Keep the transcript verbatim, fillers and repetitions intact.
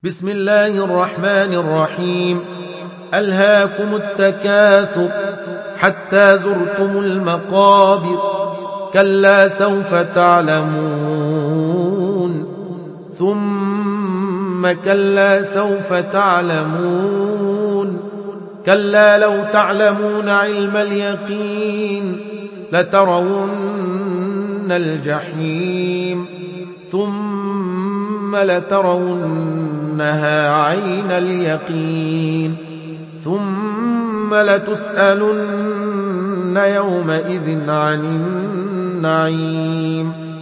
بسم الله الرحمن الرحيم. ألهاكم التكاثر حتى زرتم المقابر، كلا سوف تعلمون ثم كلا سوف تعلمون، كلا لو تعلمون علم اليقين لترون الجحيم ثم لترونها عين اليقين ثم لتسألن يومئذ عن النعيم.